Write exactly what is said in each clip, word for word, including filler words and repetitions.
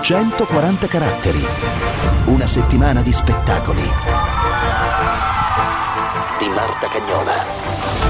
centoquaranta caratteri. Una settimana di spettacoli di Marta Cagnola.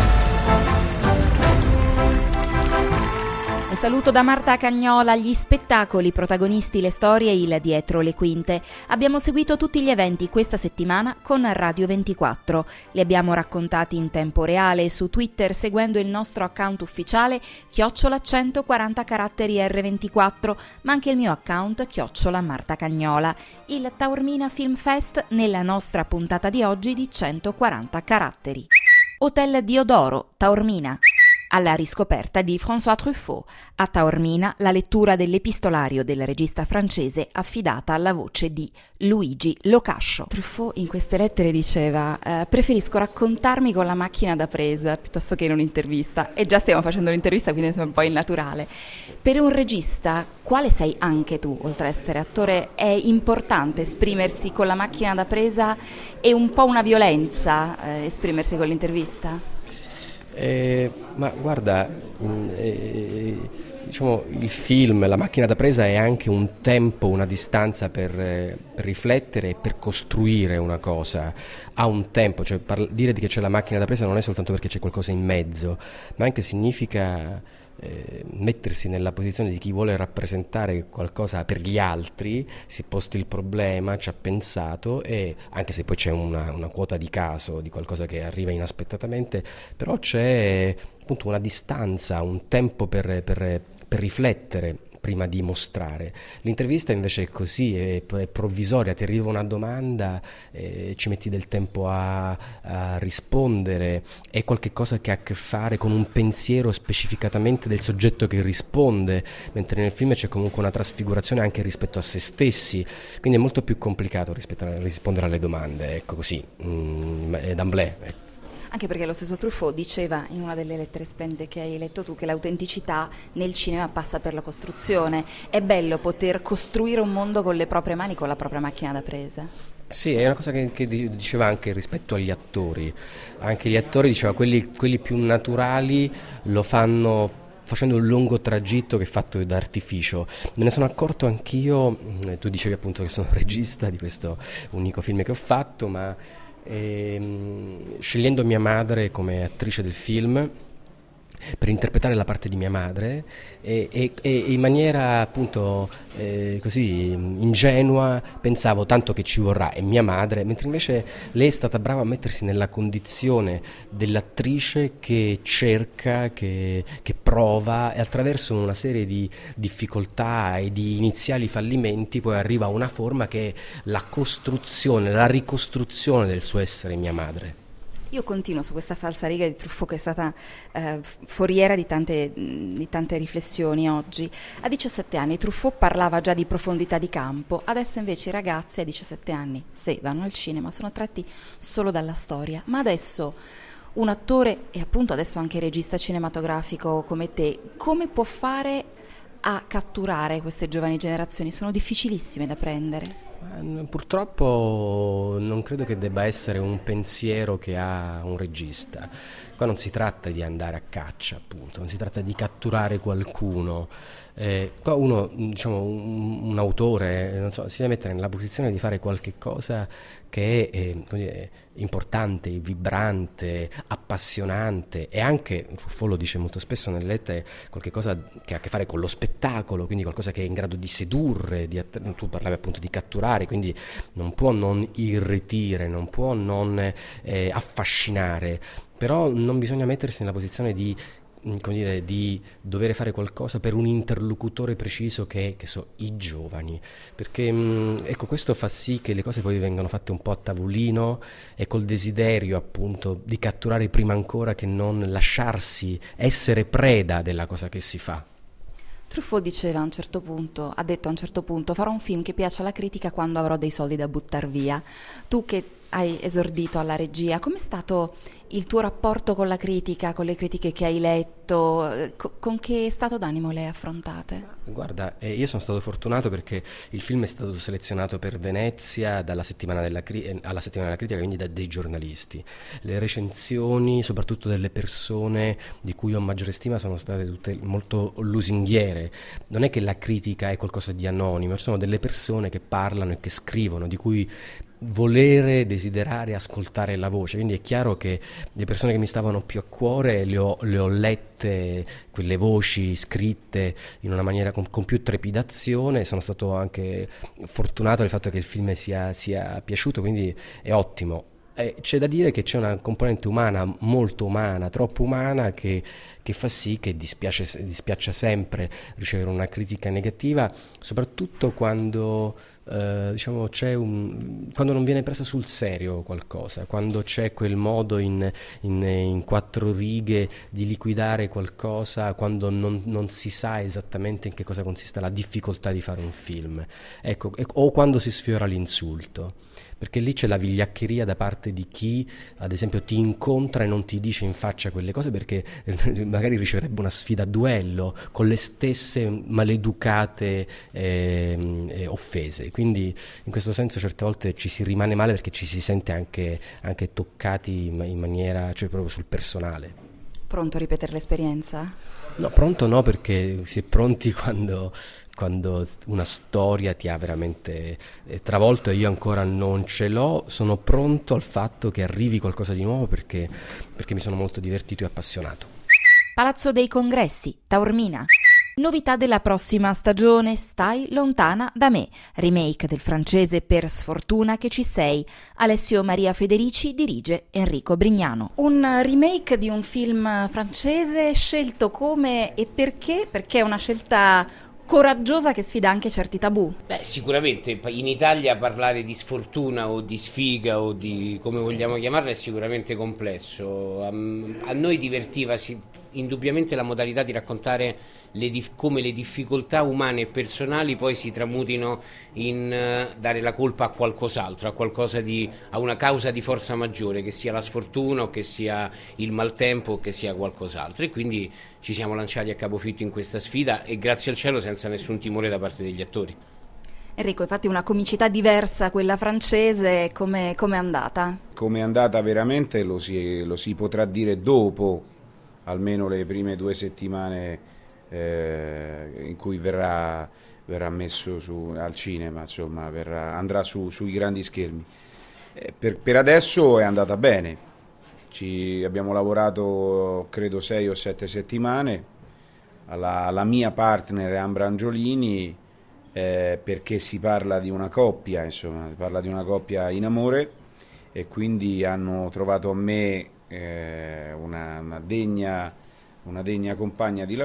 Un saluto da Marta Cagnola. Gli spettacoli, protagonisti, le storie, il dietro le quinte. Abbiamo seguito tutti gli eventi questa settimana con Radio ventiquattro. Li abbiamo raccontati in tempo reale su Twitter seguendo il nostro account ufficiale chiocciola centoquaranta caratteri erre ventiquattro, ma anche il mio account chiocciola Marta Cagnola. Il Taormina Film Fest nella nostra puntata di oggi di centoquaranta caratteri. Hotel Diodoro, Taormina. Alla riscoperta di François Truffaut. A Taormina la lettura dell'epistolario del regista francese affidata alla voce di Luigi Locascio. Truffaut in queste lettere diceva eh, preferisco raccontarmi con la macchina da presa piuttosto che in un'intervista, e già stiamo facendo un'intervista, quindi è un po' innaturale. Per un regista, quale sei anche tu, oltre ad essere attore, è importante esprimersi con la macchina da presa e un po' una violenza eh, esprimersi con l'intervista? Eh, ma guarda, eh, diciamo, il film, la macchina da presa è anche un tempo, una distanza per, per riflettere e per costruire una cosa. Ha un tempo, cioè parla, dire che c'è la macchina da presa non è soltanto perché c'è qualcosa in mezzo, ma anche significa eh, mettersi nella posizione di chi vuole rappresentare qualcosa per gli altri, si è posto il problema, ci ha pensato, e anche se poi c'è una, una quota di caso, di qualcosa che arriva inaspettatamente, però c'è appunto una distanza, un tempo per, per, per riflettere prima di mostrare. L'intervista invece è così, è, è provvisoria, ti arriva una domanda, eh, ci metti del tempo a, a rispondere, è qualche cosa che ha a che fare con un pensiero specificatamente del soggetto che risponde, mentre nel film c'è comunque una trasfigurazione anche rispetto a se stessi, quindi è molto più complicato rispetto a rispondere alle domande, ecco così, mm, d'emblée, ecco. Anche perché lo stesso Truffaut diceva in una delle lettere splendide che hai letto tu che l'autenticità nel cinema passa per la costruzione. È bello poter costruire un mondo con le proprie mani, con la propria macchina da presa. Sì, è una cosa che, che diceva anche rispetto agli attori. Anche gli attori, diceva, quelli, quelli più naturali lo fanno facendo un lungo tragitto che è fatto d'artificio. Me ne sono accorto anch'io, tu dicevi appunto che sono regista di questo unico film che ho fatto, ma E, scegliendo mia madre come attrice del film per interpretare la parte di mia madre e, e, e in maniera appunto eh, così ingenua pensavo tanto che ci vorrà è mia madre, mentre invece lei è stata brava a mettersi nella condizione dell'attrice che cerca, che, che prova, e attraverso una serie di difficoltà e di iniziali fallimenti poi arriva a una forma che è la costruzione, la ricostruzione del suo essere mia madre. Io continuo su questa falsariga di Truffaut che è stata eh, foriera di tante, di tante riflessioni oggi. A diciassette anni Truffaut parlava già di profondità di campo, adesso invece i ragazzi a diciassette anni, sì, vanno al cinema, sono attratti solo dalla storia, ma adesso un attore e appunto adesso anche regista cinematografico come te, come può fare a catturare queste giovani generazioni? Sono difficilissime da prendere. Purtroppo non credo che debba essere un pensiero che ha un regista. Qua non si tratta di andare a caccia, appunto, non si tratta di catturare qualcuno. Eh, qua uno, diciamo, un, un autore, non so, si deve mettere nella posizione di fare qualche cosa che è, eh, come dire, importante, vibrante, appassionante, e anche, Truffaut lo dice molto spesso nelle lettere, qualche cosa che ha a che fare con lo spettacolo, quindi qualcosa che è in grado di sedurre, di att- tu parlavi appunto di catturare, quindi non può non irretire, non può non eh, affascinare, però non bisogna mettersi nella posizione di come dire, di dover fare qualcosa per un interlocutore preciso che, che so, i giovani, perché mh, ecco, questo fa sì che le cose poi vengano fatte un po' a tavolino e col desiderio appunto di catturare prima ancora che non lasciarsi essere preda della cosa che si fa. Truffaut diceva a un certo punto, ha detto a un certo punto, farò un film che piace alla critica quando avrò dei soldi da buttar via. Tu che hai esordito alla regia. Com'è stato il tuo rapporto con la critica, con le critiche che hai letto? Co- con che stato d'animo le hai affrontate? Guarda, eh, io sono stato fortunato perché il film è stato selezionato per Venezia dalla settimana della cri- eh, alla settimana della critica, quindi da dei giornalisti. Le recensioni, soprattutto delle persone di cui ho maggiore stima, sono state tutte molto lusinghiere. Non è che la critica è qualcosa di anonimo, sono delle persone che parlano e che scrivono, di cui volere, desiderare, ascoltare la voce. Quindi è chiaro che le persone che mi stavano più a cuore le ho, le ho lette, quelle voci scritte in una maniera con, con più trepidazione. Sono stato anche fortunato del fatto che il film sia, sia piaciuto, quindi è ottimo. Eh, c'è da dire che c'è una componente umana, molto umana, troppo umana, che, che fa sì che dispiace, dispiaccia sempre ricevere una critica negativa, soprattutto quando eh, diciamo c'è un, quando non viene presa sul serio qualcosa, quando c'è quel modo in, in, in quattro righe di liquidare qualcosa, quando non, non si sa esattamente in che cosa consiste la difficoltà di fare un film, ecco, o quando si sfiora l'insulto. Perché lì c'è la vigliaccheria da parte di chi, ad esempio, ti incontra e non ti dice in faccia quelle cose, perché magari riceverebbe una sfida a duello con le stesse maleducate eh, eh, offese. Quindi in questo senso certe volte ci si rimane male perché ci si sente anche, anche toccati in maniera, cioè proprio sul personale. Pronto a ripetere l'esperienza? No, pronto no, perché si è pronti quando, quando una storia ti ha veramente eh, travolto, e io ancora non ce l'ho. Sono pronto al fatto che arrivi qualcosa di nuovo perché, perché mi sono molto divertito e appassionato. Palazzo dei Congressi, Taormina. Novità della prossima stagione, Stai lontana da me, remake del francese Per sfortuna che ci sei. Alessio Maria Federici dirige Enrico Brignano. Un remake di un film francese scelto come e perché? Perché è una scelta coraggiosa che sfida anche certi tabù. Beh, sicuramente in Italia parlare di sfortuna o di sfiga o di come vogliamo chiamarla è sicuramente complesso. A, a noi divertiva sì, indubbiamente la modalità di raccontare le dif- come le difficoltà umane e personali poi si tramutino in uh, dare la colpa a qualcos'altro, a qualcosa di, a una causa di forza maggiore, che sia la sfortuna o che sia il maltempo o che sia qualcos'altro, e quindi ci siamo lanciati a capofitto in questa sfida e grazie al cielo senza nessun timore da parte degli attori. Enrico, infatti una comicità diversa, quella francese, come è andata? Come è andata veramente lo si, lo si potrà dire dopo almeno le prime due settimane eh, in cui verrà, verrà messo su, al cinema, insomma, verrà, andrà su, sui grandi schermi. Eh, per, per adesso è andata bene, Ci, abbiamo lavorato credo sei o sette settimane, alla, alla mia partner Ambra Angiolini, eh, perché si parla di una coppia, insomma, si parla di una coppia in amore, e quindi hanno trovato a me eh, una, una degna una degna compagna di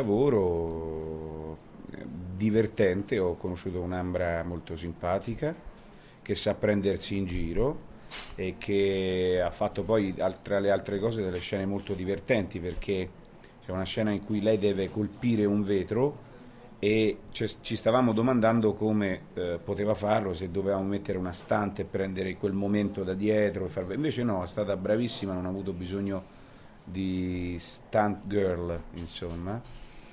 lavoro, divertente. Ho conosciuto un'Ambra molto simpatica che sa prendersi in giro e che ha fatto poi tra le altre cose delle scene molto divertenti, perché c'è una scena in cui lei deve colpire un vetro e ci stavamo domandando come eh, poteva farlo, se dovevamo mettere una stante e prendere quel momento da dietro e far... invece no, è stata bravissima, non ha avuto bisogno di stunt girl, insomma.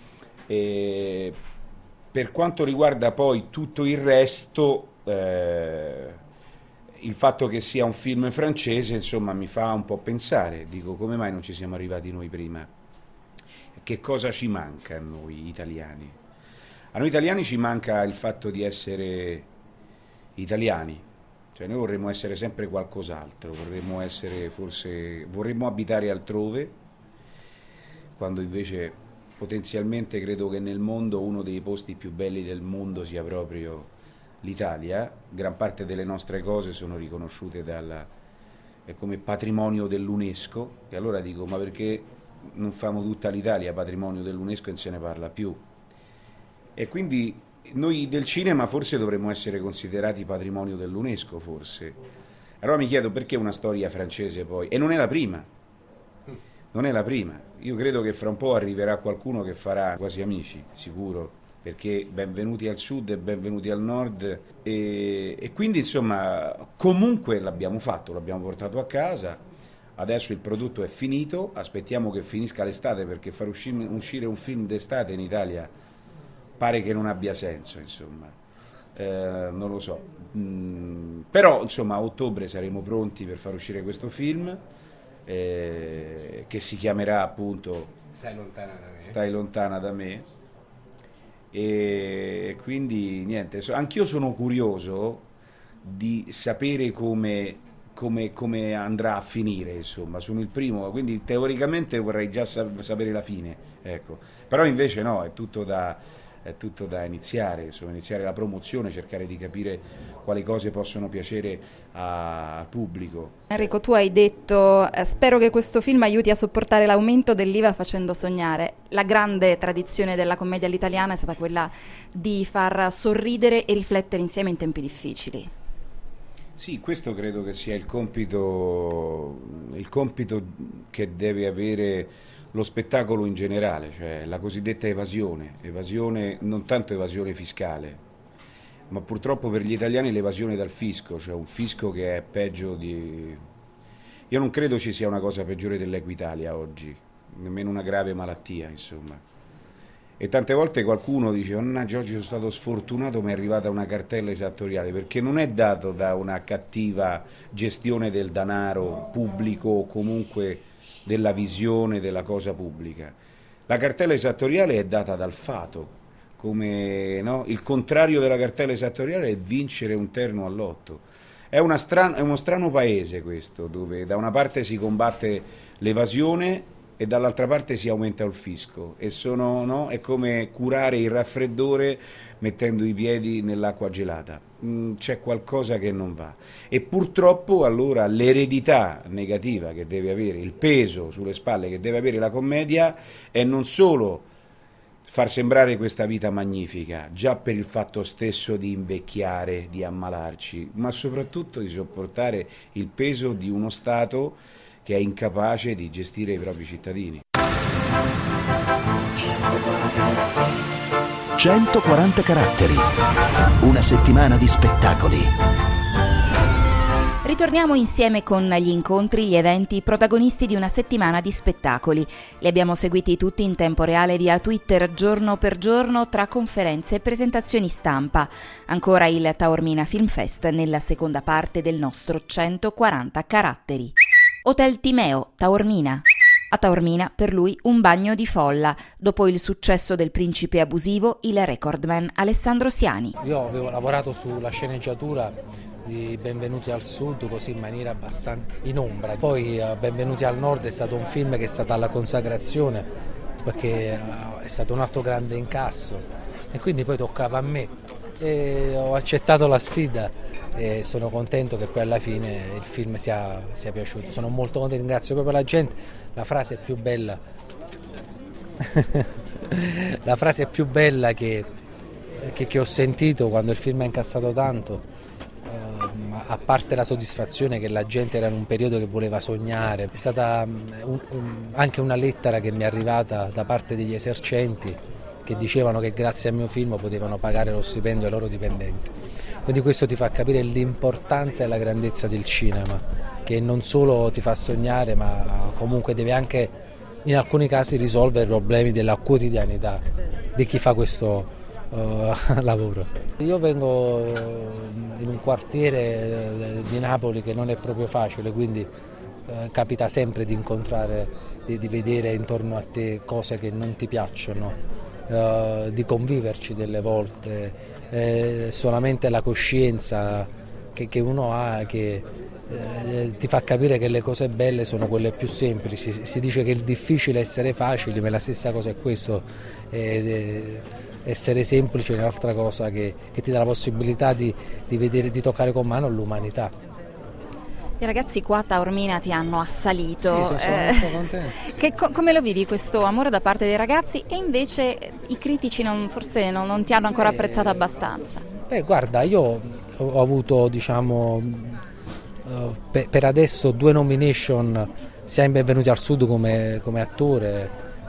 E per quanto riguarda poi tutto il resto, eh, il fatto che sia un film francese, insomma, mi fa un po' pensare, dico, come mai non ci siamo arrivati noi prima? Che cosa ci manca a noi italiani? A noi italiani ci manca il fatto di essere italiani. Cioè noi vorremmo essere sempre qualcos'altro, vorremmo essere forse, vorremmo abitare altrove, quando invece potenzialmente credo che nel mondo uno dei posti più belli del mondo sia proprio l'Italia. Gran parte delle nostre cose sono riconosciute dalla, è come patrimonio dell'UNESCO, e allora dico, ma perché non famo tutta l'Italia patrimonio dell'UNESCO e non se ne parla più? E quindi noi del cinema forse dovremmo essere considerati patrimonio dell'UNESCO, forse. Allora mi chiedo perché una storia francese poi, e non è la prima, non è la prima. Io credo che fra un po' arriverà qualcuno che farà Quasi Amici, sicuro, perché benvenuti al sud e benvenuti al nord, e, e quindi insomma comunque l'abbiamo fatto, l'abbiamo portato a casa, adesso il prodotto è finito, aspettiamo che finisca l'estate, perché far uscire, uscire un film d'estate in Italia pare che non abbia senso, insomma. Eh, non lo so, mm, però insomma a ottobre saremo pronti per far uscire questo film, eh, che si chiamerà appunto Stai lontana da me. Stai lontana da me, e quindi niente, so, anch'io sono curioso di sapere come, come, come andrà a finire, insomma, sono il primo, quindi teoricamente vorrei già sa- sapere la fine, ecco. Però invece no, è tutto da... è tutto da iniziare, insomma, iniziare la promozione, cercare di capire quali cose possono piacere a- al pubblico. Enrico, tu hai detto eh, spero che questo film aiuti a sopportare l'aumento dell'I V A facendo sognare. La grande tradizione della commedia all'italiana è stata quella di far sorridere e riflettere insieme in tempi difficili. Sì, questo credo che sia il compito, il compito che deve avere lo spettacolo in generale, cioè la cosiddetta evasione, evasione non tanto evasione fiscale, ma purtroppo per gli italiani l'evasione dal fisco, cioè un fisco che è peggio di... Io non credo ci sia una cosa peggiore dell'Equitalia oggi, nemmeno una grave malattia, insomma. E tante volte qualcuno dice, mannaggia, oggi sono stato sfortunato, mi è arrivata una cartella esattoriale, perché non è dato da una cattiva gestione del denaro pubblico o comunque della visione della cosa pubblica. La cartella esattoriale è data dal fato, come no? Il contrario della cartella esattoriale è vincere un terno al lotto. È, una stran- è uno strano paese questo, dove da una parte si combatte l'evasione e dall'altra parte si aumenta il fisco, e sono, no? È come curare il raffreddore mettendo i piedi nell'acqua gelata. Mm, c'è qualcosa che non va, e purtroppo allora l'eredità negativa che deve avere, il peso sulle spalle che deve avere la commedia è non solo far sembrare questa vita magnifica, già per il fatto stesso di invecchiare, di ammalarci, ma soprattutto di sopportare il peso di uno Stato che è incapace di gestire i propri cittadini. centoquaranta caratteri. Una settimana di spettacoli. Ritorniamo insieme con gli incontri, gli eventi, protagonisti di una settimana di spettacoli. Li abbiamo seguiti tutti in tempo reale via Twitter, giorno per giorno, tra conferenze e presentazioni stampa. Ancora il Taormina Film Fest nella seconda parte del nostro centoquaranta caratteri. Hotel Timeo, Taormina. A Taormina, per lui, un bagno di folla. Dopo il successo del Principe abusivo, il recordman Alessandro Siani. Io avevo lavorato sulla sceneggiatura di Benvenuti al Sud, così in maniera abbastanza in ombra. Poi uh, Benvenuti al Nord è stato un film che è stato alla consacrazione, perché uh, è stato un altro grande incasso, e quindi poi toccava a me. E ho accettato la sfida e sono contento che poi alla fine il film sia, sia piaciuto. Sono molto contento, ringrazio proprio la gente. La frase più bella la frase più bella che, che, che ho sentito quando il film ha incassato tanto, uh, a parte la soddisfazione che la gente era in un periodo che voleva sognare, è stata un, un, anche una lettera che mi è arrivata da parte degli esercenti che dicevano che grazie al mio film potevano pagare lo stipendio ai loro dipendenti. Quindi questo ti fa capire l'importanza e la grandezza del cinema, che non solo ti fa sognare, ma comunque deve anche in alcuni casi risolvere i problemi della quotidianità di chi fa questo uh, lavoro. Io vengo in un quartiere di Napoli che non è proprio facile, quindi uh, capita sempre di incontrare, di, di vedere intorno a te cose che non ti piacciono. Uh, di conviverci delle volte, eh, solamente la coscienza che, che uno ha che eh, ti fa capire che le cose belle sono quelle più semplici. Si, si dice che il difficile è essere facili, ma la stessa cosa è questo, eh, essere semplice è un'altra cosa che, che ti dà la possibilità di, di vedere, di toccare con mano l'umanità. I ragazzi qua a Taormina ti hanno assalito. Sì, sono eh, molto contento. Che, come lo vivi questo amore da parte dei ragazzi, e invece i critici non, forse non, non ti hanno ancora apprezzato abbastanza? Beh, guarda, io ho avuto, diciamo, uh, per, per adesso due nomination sia in Benvenuti al Sud come, come attore,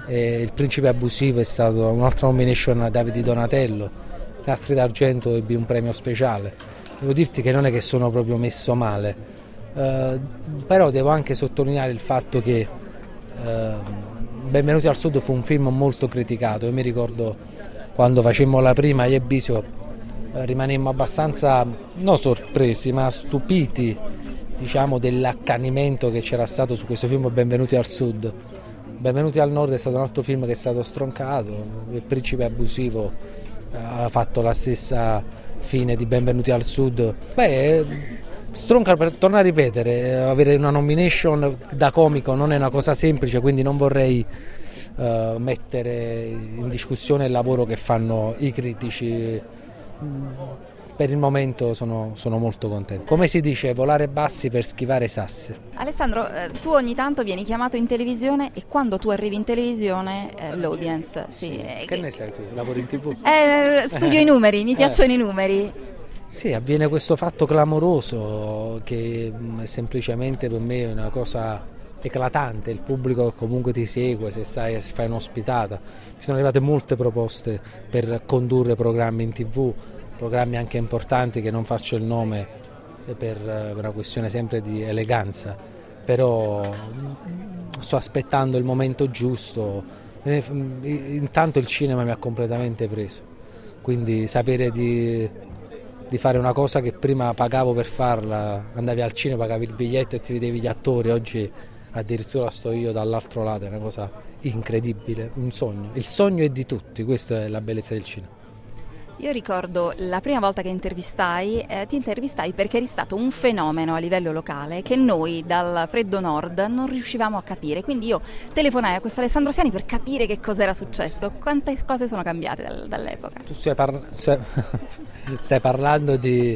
e Il principe abusivo è stato un'altra nomination a Davide Donatello, Nastri d'argento ebbi un premio speciale. Devo dirti che non è che sono proprio messo male, eh, però devo anche sottolineare il fatto che eh, Benvenuti al Sud fu un film molto criticato. Io mi ricordo quando facemmo la prima, io e Bisio eh, rimanemmo abbastanza non sorpresi ma stupiti, diciamo, dell'accanimento che c'era stato su questo film Benvenuti al Sud. Benvenuti al Nord è stato un altro film che è stato stroncato, Il principe abusivo eh, ha fatto la stessa fine di Benvenuti al Sud. Beh, stronca, per tornare a ripetere, avere una nomination da comico non è una cosa semplice, quindi non vorrei uh, mettere in discussione il lavoro che fanno i critici. Per il momento sono, sono molto contento. Come si dice, volare bassi per schivare sassi. Alessandro, eh, tu ogni tanto vieni chiamato in televisione e quando tu arrivi in televisione eh, l'audience... Sì, eh, che ne sai tu? Lavori in tv? Eh, studio i numeri, mi piacciono i numeri. Sì, avviene questo fatto clamoroso che mh, semplicemente per me è una cosa eclatante. Il pubblico comunque ti segue se stai, se fai un'ospitata. Mi sono arrivate molte proposte per condurre programmi in tv, programmi anche importanti che non faccio il nome per, per una questione sempre di eleganza, però sto aspettando il momento giusto. Intanto il cinema mi ha completamente preso, quindi sapere di, di fare una cosa che prima pagavo per farla, andavi al cinema, pagavi il biglietto e ti vedevi gli attori, oggi addirittura sto io dall'altro lato, è una cosa incredibile, un sogno. Il sogno è di tutti, questa è la bellezza del cinema. Io ricordo la prima volta che intervistai, eh, ti intervistai perché eri stato un fenomeno a livello locale che noi dal freddo nord non riuscivamo a capire, quindi io telefonai a questo Alessandro Siani per capire che cosa era successo, quante cose sono cambiate dal, dall'epoca. Tu stai, parla- stai parlando di,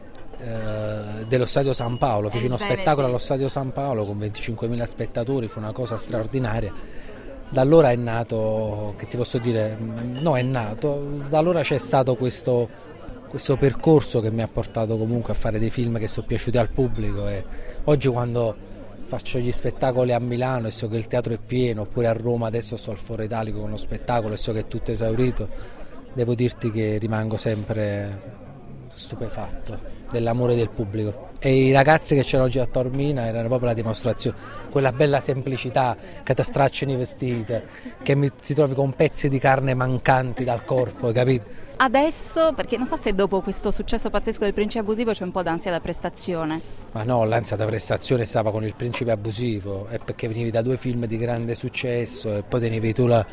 eh, dello Stadio San Paolo, feci uno spettacolo allo Stadio San Paolo con venticinquemila spettatori, fu una cosa straordinaria. Da allora è nato, che ti posso dire, no è nato, da allora c'è stato questo, questo percorso che mi ha portato comunque a fare dei film che sono piaciuti al pubblico, e oggi quando faccio gli spettacoli a Milano e so che il teatro è pieno, oppure a Roma adesso sto al Foro Italico con uno spettacolo e so che è tutto esaurito, devo dirti che rimango sempre stupefatto dell'amore del pubblico, e i ragazzi che c'erano oggi a Taormina erano proprio la dimostrazione, quella bella semplicità che ti stracciano i vestiti, che mi, ti trovi con pezzi di carne mancanti dal corpo, capito? Adesso, perché non so se dopo questo successo pazzesco del principe abusivo c'è un po' d'ansia da prestazione. Ma no, l'ansia da prestazione stava con il principe abusivo, è perché venivi da due film di grande successo e poi tenevi tu la...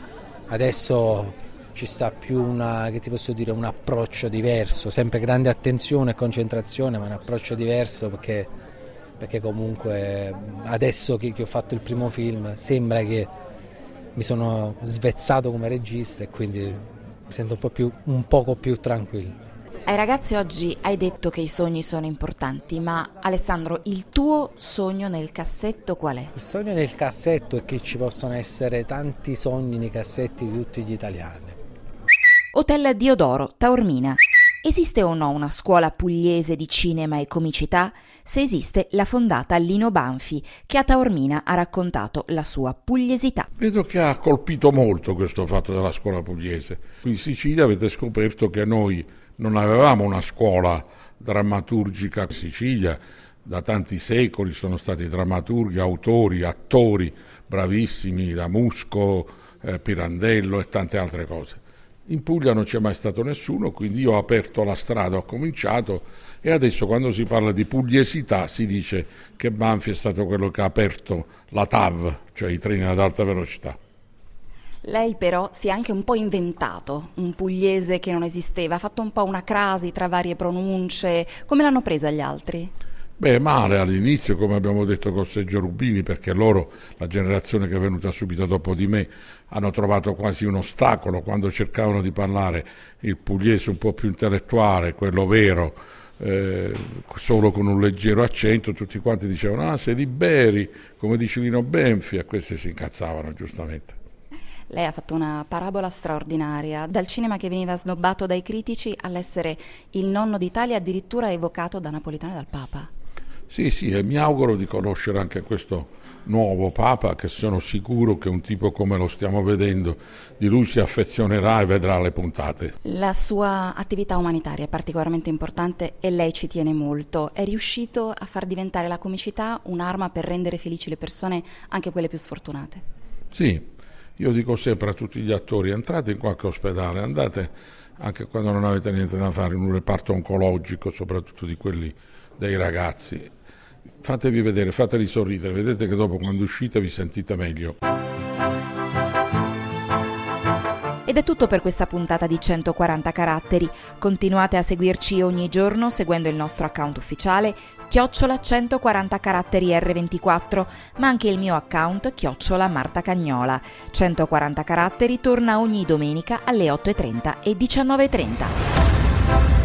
adesso ci sta più una, che ti posso dire, un approccio diverso, sempre grande attenzione e concentrazione, ma un approccio diverso perché, perché comunque adesso che, che ho fatto il primo film sembra che mi sono svezzato come regista e quindi mi sento un po' più, un poco più tranquillo. Ai ragazzi oggi hai detto che i sogni sono importanti, ma Alessandro, il tuo sogno nel cassetto qual è? Il sogno nel cassetto è che ci possano essere tanti sogni nei cassetti di tutti gli italiani. Hotel Diodoro, Taormina. Esiste o no una scuola pugliese di cinema e comicità? Se esiste, l'ha fondata Lino Banfi, che a Taormina ha raccontato la sua pugliesità. Vedo che ha colpito molto questo fatto della scuola pugliese. Qui in Sicilia avete scoperto che noi non avevamo una scuola drammaturgica. In Sicilia da tanti secoli sono stati drammaturghi, autori, attori bravissimi, da Musco, eh, Pirandello e tante altre cose. In Puglia non c'è mai stato nessuno, quindi io ho aperto la strada, ho cominciato, e adesso quando si parla di pugliesità si dice che Banfi è stato quello che ha aperto la T A V, cioè i treni ad alta velocità. Lei però si è anche un po' inventato un pugliese che non esisteva, ha fatto un po' una crasi tra varie pronunce. Come l'hanno presa gli altri? Beh, male all'inizio, come abbiamo detto con Sergio Rubini, perché loro, la generazione che è venuta subito dopo di me, hanno trovato quasi un ostacolo quando cercavano di parlare il pugliese un po' più intellettuale, quello vero, eh, solo con un leggero accento. Tutti quanti dicevano, ah, sei liberi, come dice Lino Banfi, e questi si incazzavano giustamente. Lei ha fatto una parabola straordinaria, dal cinema che veniva snobbato dai critici all'essere il nonno d'Italia addirittura evocato da Napolitano e dal Papa. Sì, sì, e mi auguro di conoscere anche questo nuovo Papa, che sono sicuro che un tipo come lo stiamo vedendo di lui si affezionerà e vedrà le puntate. La sua attività umanitaria è particolarmente importante e lei ci tiene molto. È riuscito a far diventare la comicità un'arma per rendere felici le persone, anche quelle più sfortunate? Sì, io dico sempre a tutti gli attori: entrate in qualche ospedale, andate anche quando non avete niente da fare in un reparto oncologico, soprattutto di quelli dei ragazzi. Fatevi vedere, fateli sorridere, vedete che dopo, quando uscite, vi sentite meglio. Ed è tutto per questa puntata di centoquaranta caratteri. Continuate a seguirci ogni giorno seguendo il nostro account ufficiale chiocciola centoquaranta caratteri erre ventiquattro, ma anche il mio account chiocciola Marta Cagnola. centoquaranta caratteri torna ogni domenica alle otto e trenta e diciannove e trenta.